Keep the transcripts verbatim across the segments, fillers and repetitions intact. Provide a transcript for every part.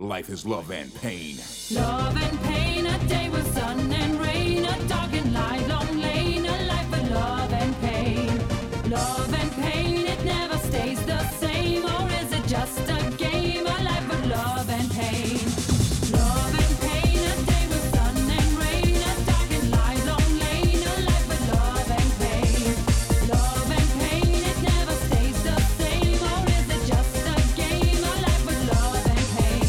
Life is love and pain. Love and pain, a day with sun and rain, a dark and light, long lane, a life of love and pain. Love and pain, it never stays the same, or is it just a game? A life of love and pain. Love and pain, a day with sun and rain, a dark and light, long lane, a life of love and pain. Love and pain, it never stays the same, or is it just a game? A life of love and pain.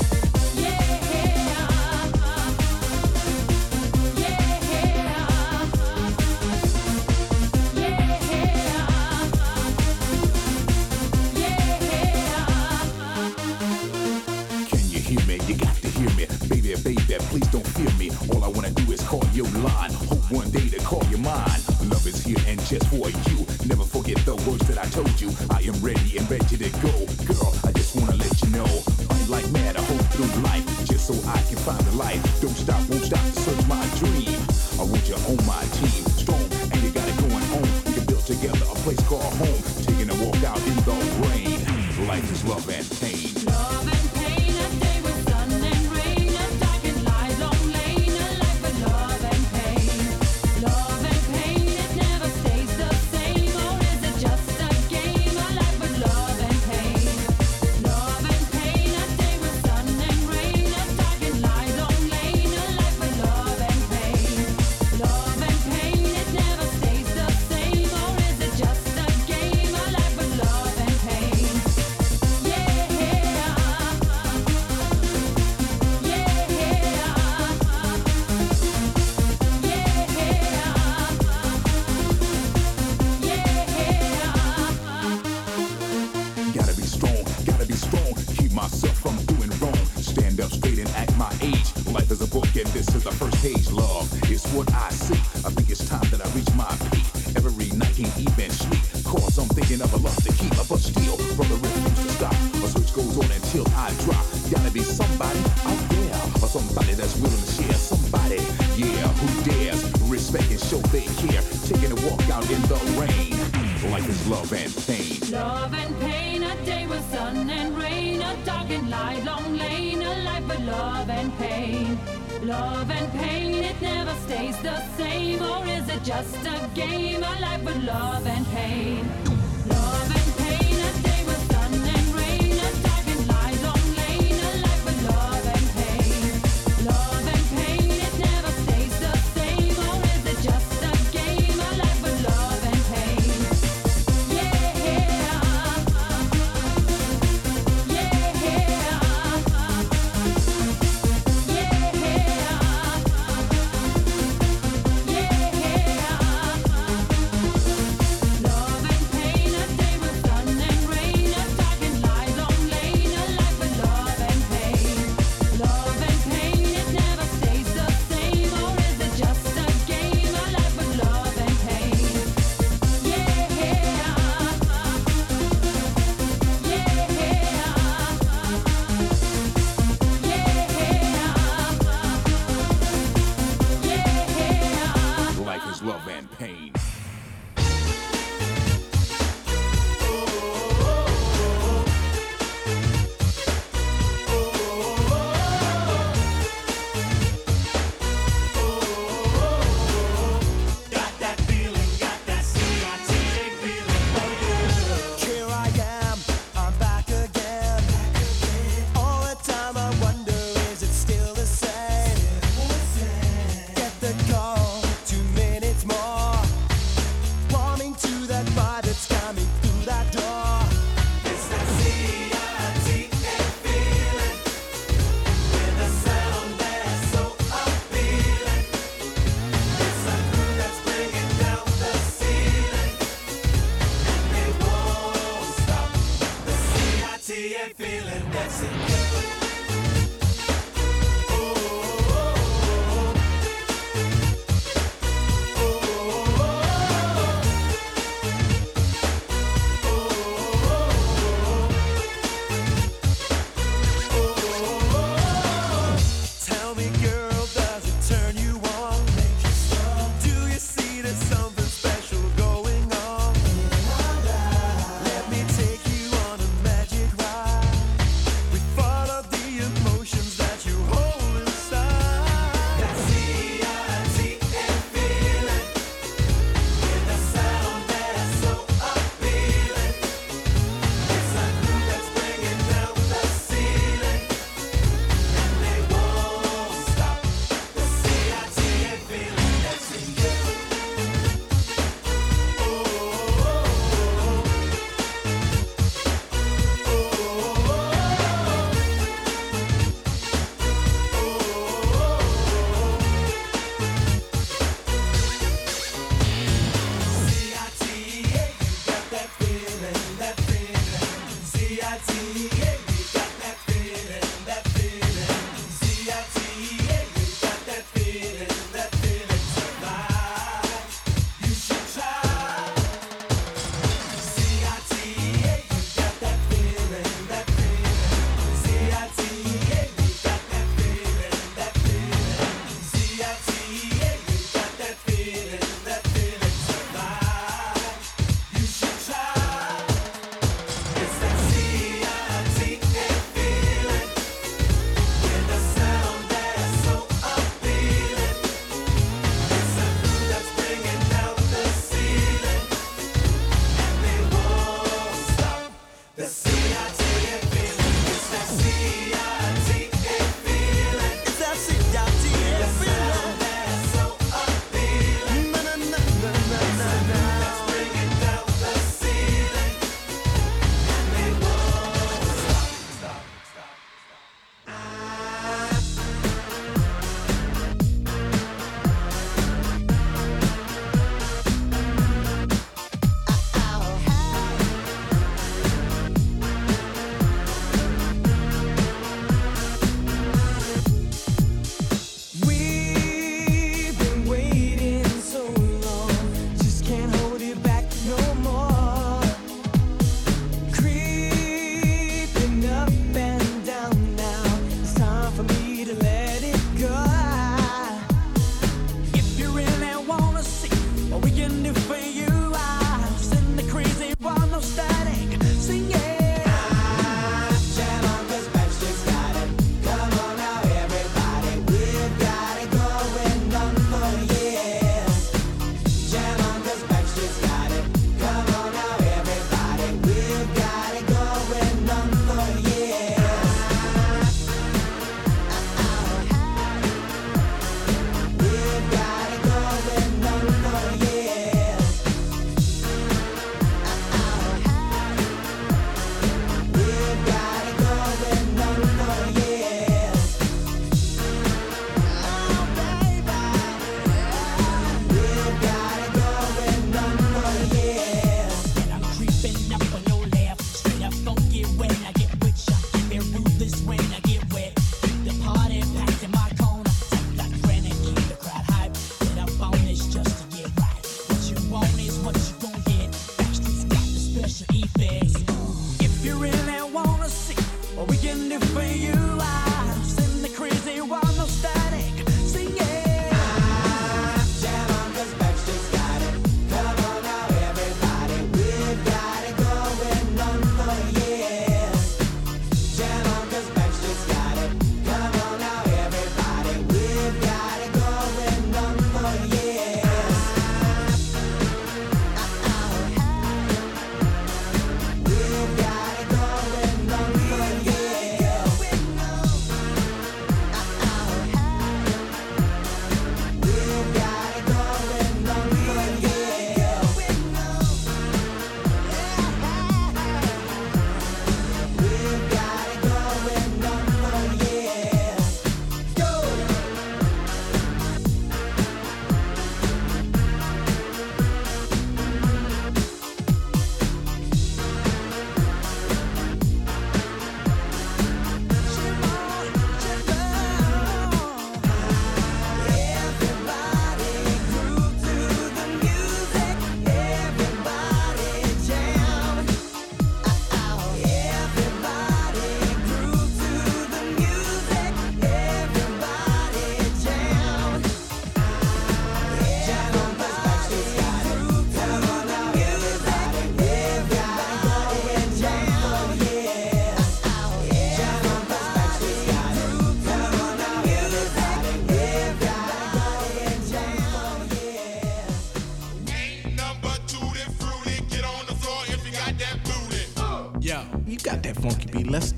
Please don't fear me. All I wanna do is call your line. Hope one day to call you mine. Love is here and just for you. Never forget the words that I told you. I am ready and ready to go. Girl, I just wanna let you know. Fight like mad, I hope through life, just so I can find the light. Don't stop, won't stop to search my dream. I want you on my team. Strong, and you got it going on. We can build together a place called home. Taking a walk out in the rain. Life is love and pain. Love and pain, a day with sun and rain, a dark and light, long lane, a life of love and pain. Love and pain, it never stays the same, or is it just a game? A life of love and pain. Love and pain, a day with sun and rain, a dark and light, long lane, a life of love and pain. Love and pain, it never stays the same, or is it just a game? A life of love and pain. Gotta be strong, gotta be strong. Keep myself from doing wrong. Stand up straight and act my age. Life is a book and this is the first page. Love is what I see. I think it's time that I reach my peak. Every night can't even sleep. Cause I'm thinking of a love to keep. But still, brother, refuse to stop. A switch goes on until I drop. Gotta be somebody out there, or somebody that's willing to share. Somebody, yeah, who dares respect and show they care. Taking a walk out in the rain. Life is love and pain. Love and pain, a day with sun and rain, a dark and light, long lane, a life of love and pain. Love and pain, it never stays the same, or is it just a game? A life of love and pain. Love and pain, a day with sun and rain, a dark and light, long lane, a life of love and pain. Love and pain, it never stays the same, or is it just a game? A life of love and pain. Love and pain.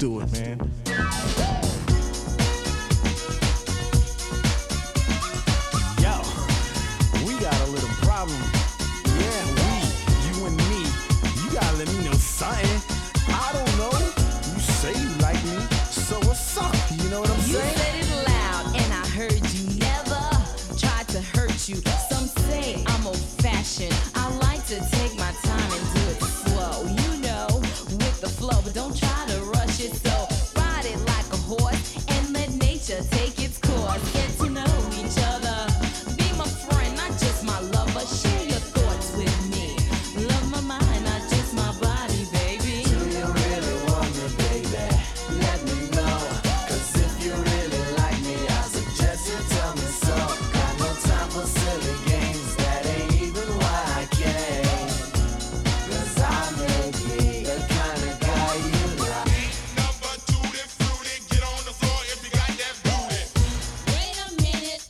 do it, man. Yo, we got a little problem. Yeah, we, you and me. You gotta let me know something. I don't know. You say you like me, so what's up? You know what I'm You saying? said it loud, and I heard you. Never tried to hurt you. Some say I'm old-fashioned. I like to take my time and do it slow. You know, with the flow, but don't try to rush it. So ride it like a horse and let nature take its course. Get to know each other. Be my friend, not just my lover. Share your thoughts with me. Love my mind, not just my body, baby. Do you really want me, baby? Let me know. 'Cause if you really like me, I suggest you tell me so. Got no time for silly games, that ain't even why I came. 'Cause I may be the kind of guy you like. Number two, then fruity. Get on the floor if you got that booty. Wait a minute.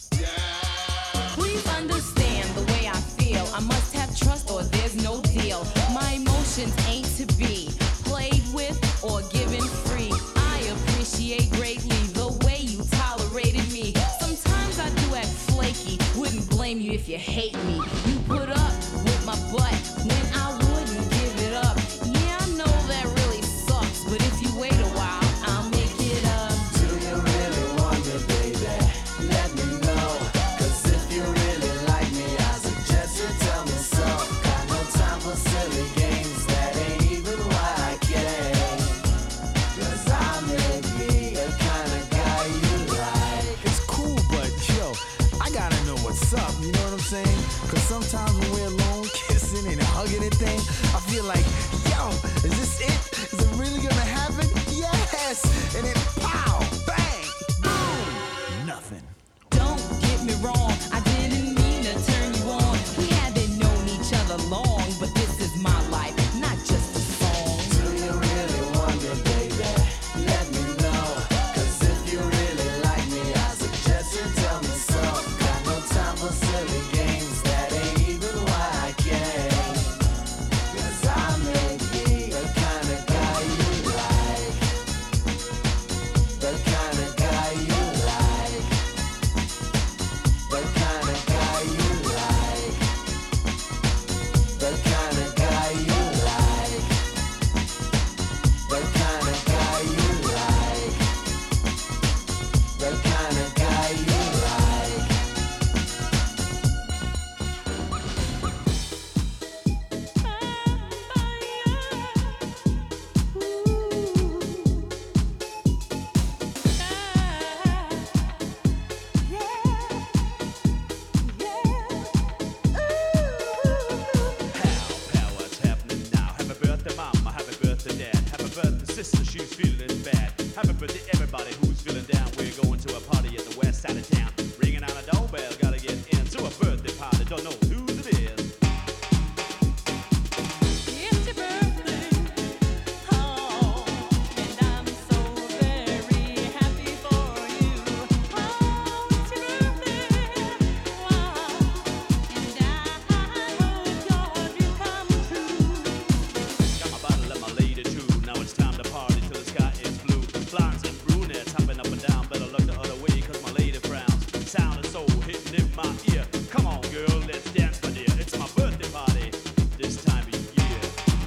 Please understand the way I feel. I must have trust or there's no deal. My emotions ain't to be played with or given free. I appreciate greatly the way you tolerated me. Sometimes I do act flaky. Wouldn't blame you if you hate me. You put up with my butt when I wouldn't give it up. Yeah, I know that really sucks, but if you wait a while, I'll make it up. Do you really want me, baby? Let me know. 'Cause if you really like me, I suggest you tell me so. Got no time for silly games, that ain't even why I came. 'Cause I may be the kind of guy you like. It's cool, but yo, I gotta know what's up, you know what I'm saying? 'Cause sometimes when we're alone, kissing and hugging and thing, I feel like, yo, is this it? Is it really gonna happen? Yes! And then pow, bang, boom, nothing. Don't get me wrong, I didn't mean to turn you on. We haven't known each other long, but this is my life, not just a song. Do you really want me, baby? Let me know. 'Cause if you really like me, I suggest you tell me so. Got no time for silly games, that ain't even why I came. 'Cause I may be the kind of guy you like. The kind of guy you like. The kind of guy you like. The kind of guy you like. The kind of guy you like. The kind of guy you like. Pow, what's happening now? Happy birthday, mama. Happy birthday, dad. Happy birthday, sister. She's feeling bad. Happy birthday, everybody who's feeling down. We're going to a party at the west side of town. Ringing on a doorbell, gotta get into a birthday party. Don't know whose it is. It's your birthday, oh, and I'm so very happy for you. Oh, it's your birthday, wow, and I hope your dream comes true. Got my bottle and my lady too. Now it's time to party till the sky is blue. Blondes and brunettes hopping up and down. Better look the other way, 'cause my lady frowns. Sound is so hitting in my ear. Come on, girl, let's dance, my dear. It's my birthday party this time of year.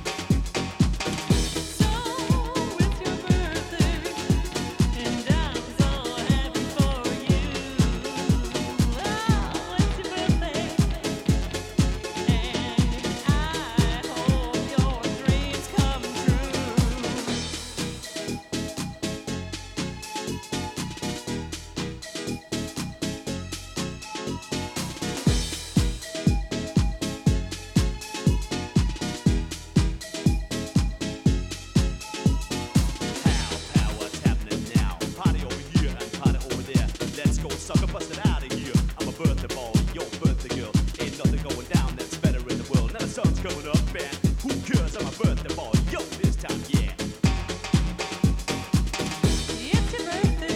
So it's your birthday, and I'm so happy for you. Oh, it's your birthday, and I hope your dreams come true. Pow, pow, what's happening now? Party over here and party over there. Let's go, sucker, bust it out of here. I'm a birthday boy, your birthday girl. Ain't nothing going down that's better in the world. Now the sun's coming up, and who cares? I'm a birthday boy, yo, this time, yeah. It's your birthday,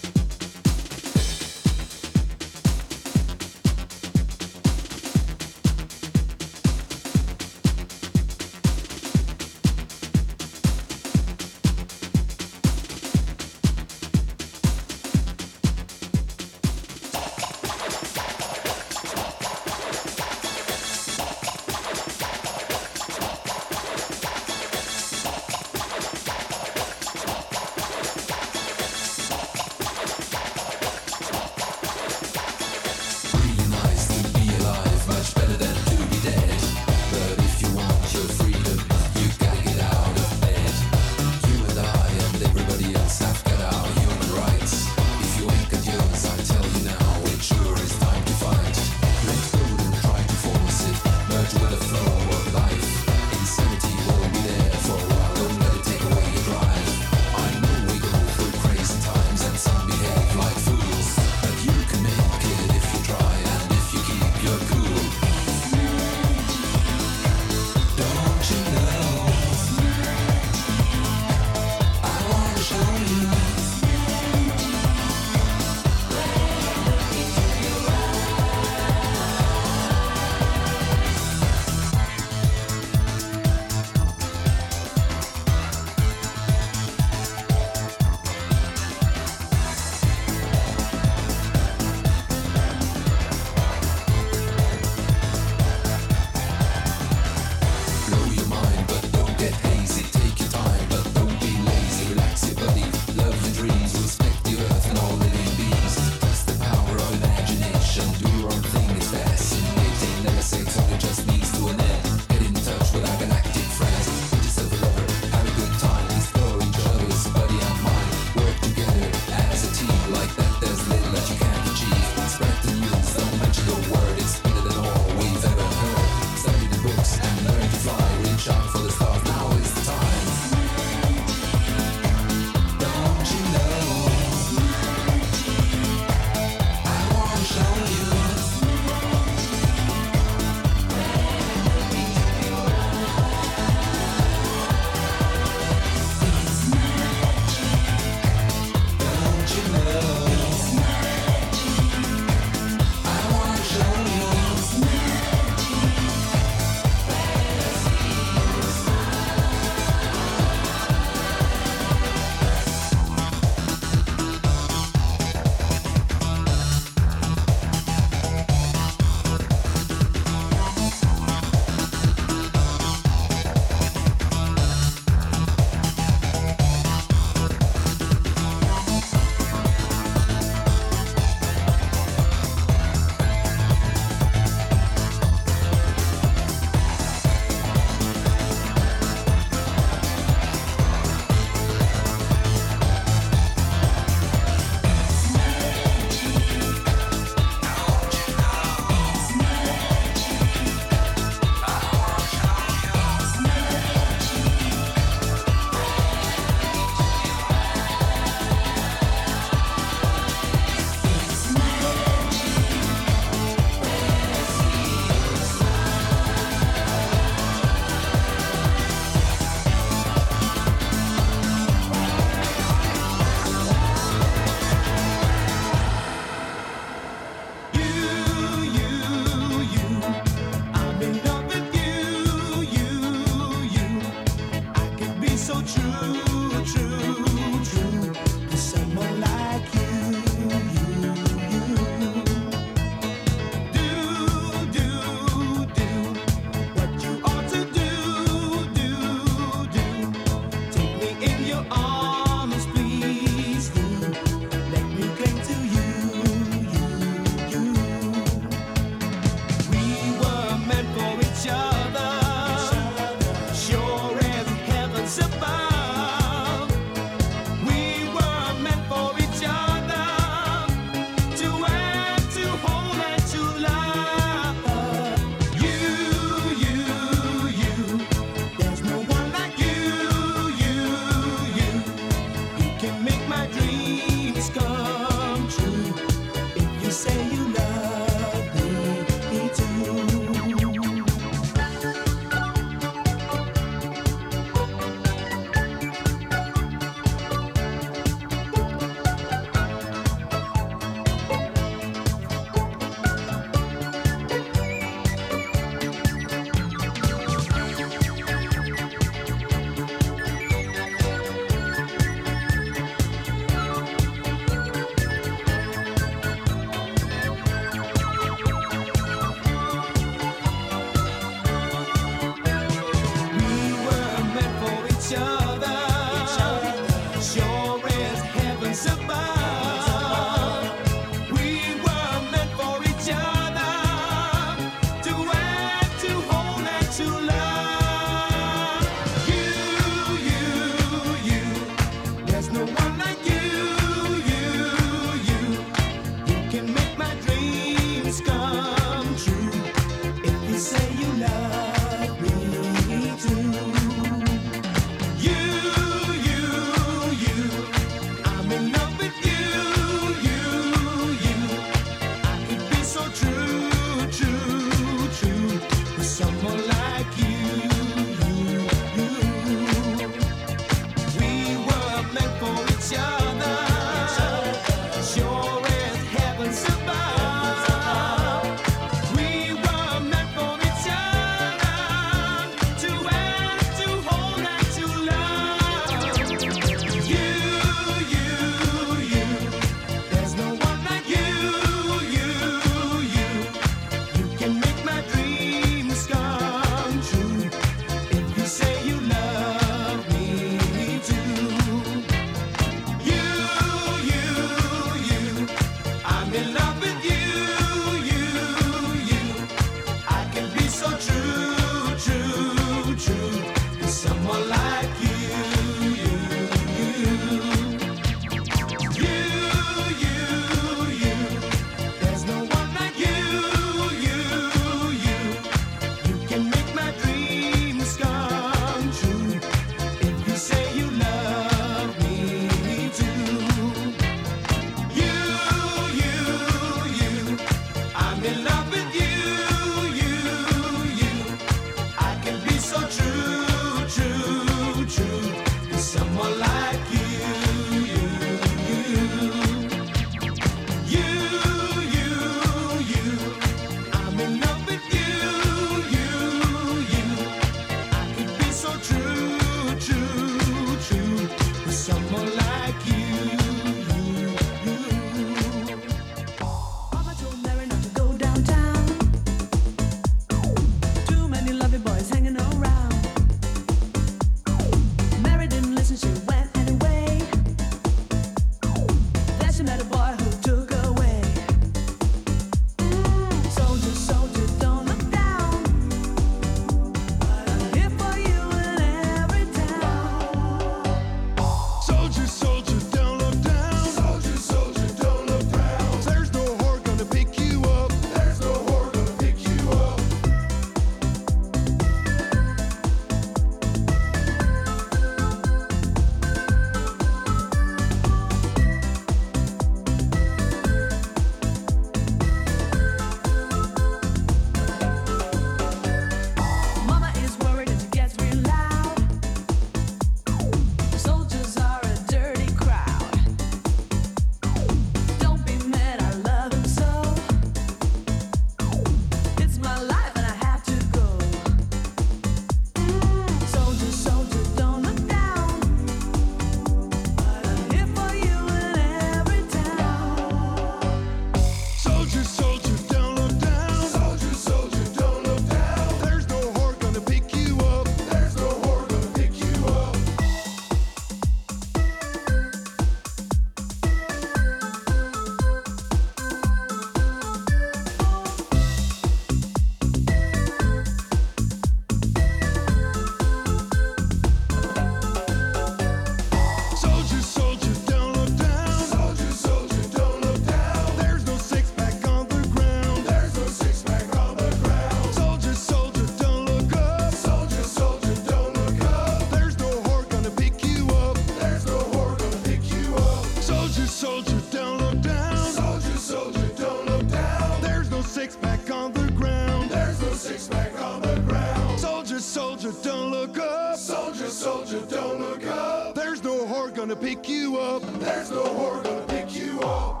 soldier, don't look up. Soldier, soldier, don't look up. There's no whore gonna pick you up. There's no whore gonna pick you up.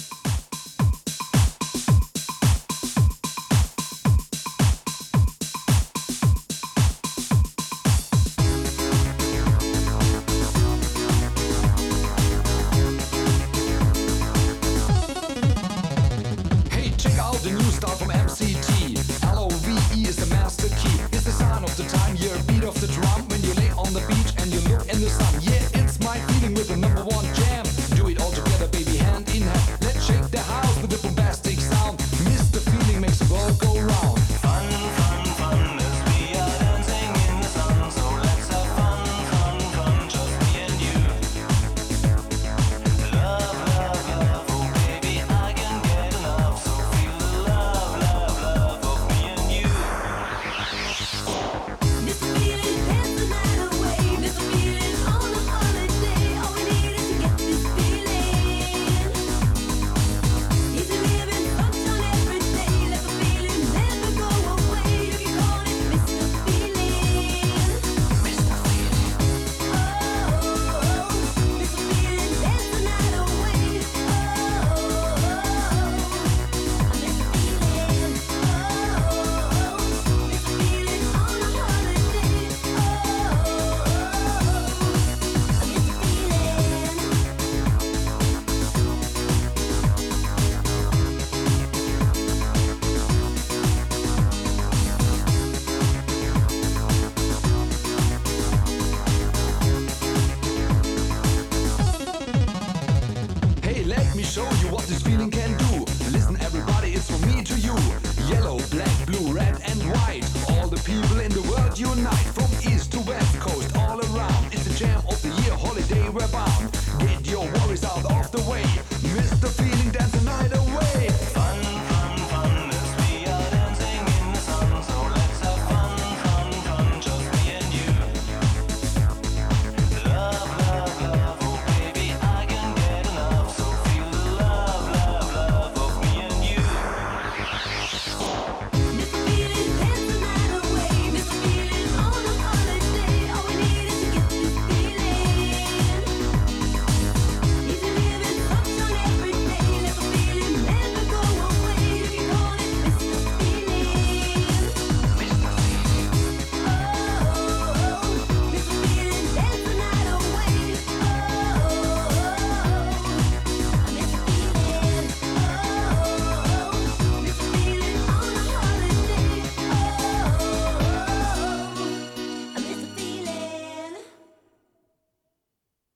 Hey, check out the new style from M C T. L O V E is the master key. It's the sign of the time, yeah, beat of the drum. When you lay on the beach and you look in the sun. Yeah, it's my feeling with the number one jam. Do it all together, baby, hand in hand. Let's shake the house with a bombastic sound. Miss the feeling, makes the world go round. Fun, fun, fun, as we are dancing in the sun. So let's have fun, fun, fun, just me and you. Love, love, love, oh baby, I can get enough. So feel the love, love, love of me and you. Miss the feeling, dance the night away. Miss the feeling on a holiday. All we need is to get this feeling. Easy living, sunshine every day. Let the feeling never go away. You can call it Mister Feeling. Mister Feeling. Oh, Mister Feeling, dance the night away. Oh, Mister Feeling. Oh, Mister Feeling on a holiday. Oh, Mister Feeling. Hey, let me show you what this feeling can do. Listen, everybody, it's from me to you. Yellow, black, blue, red, and white. All the people in the world unite. From east to west coast, all around. It's the jam of the year, holiday we're bound.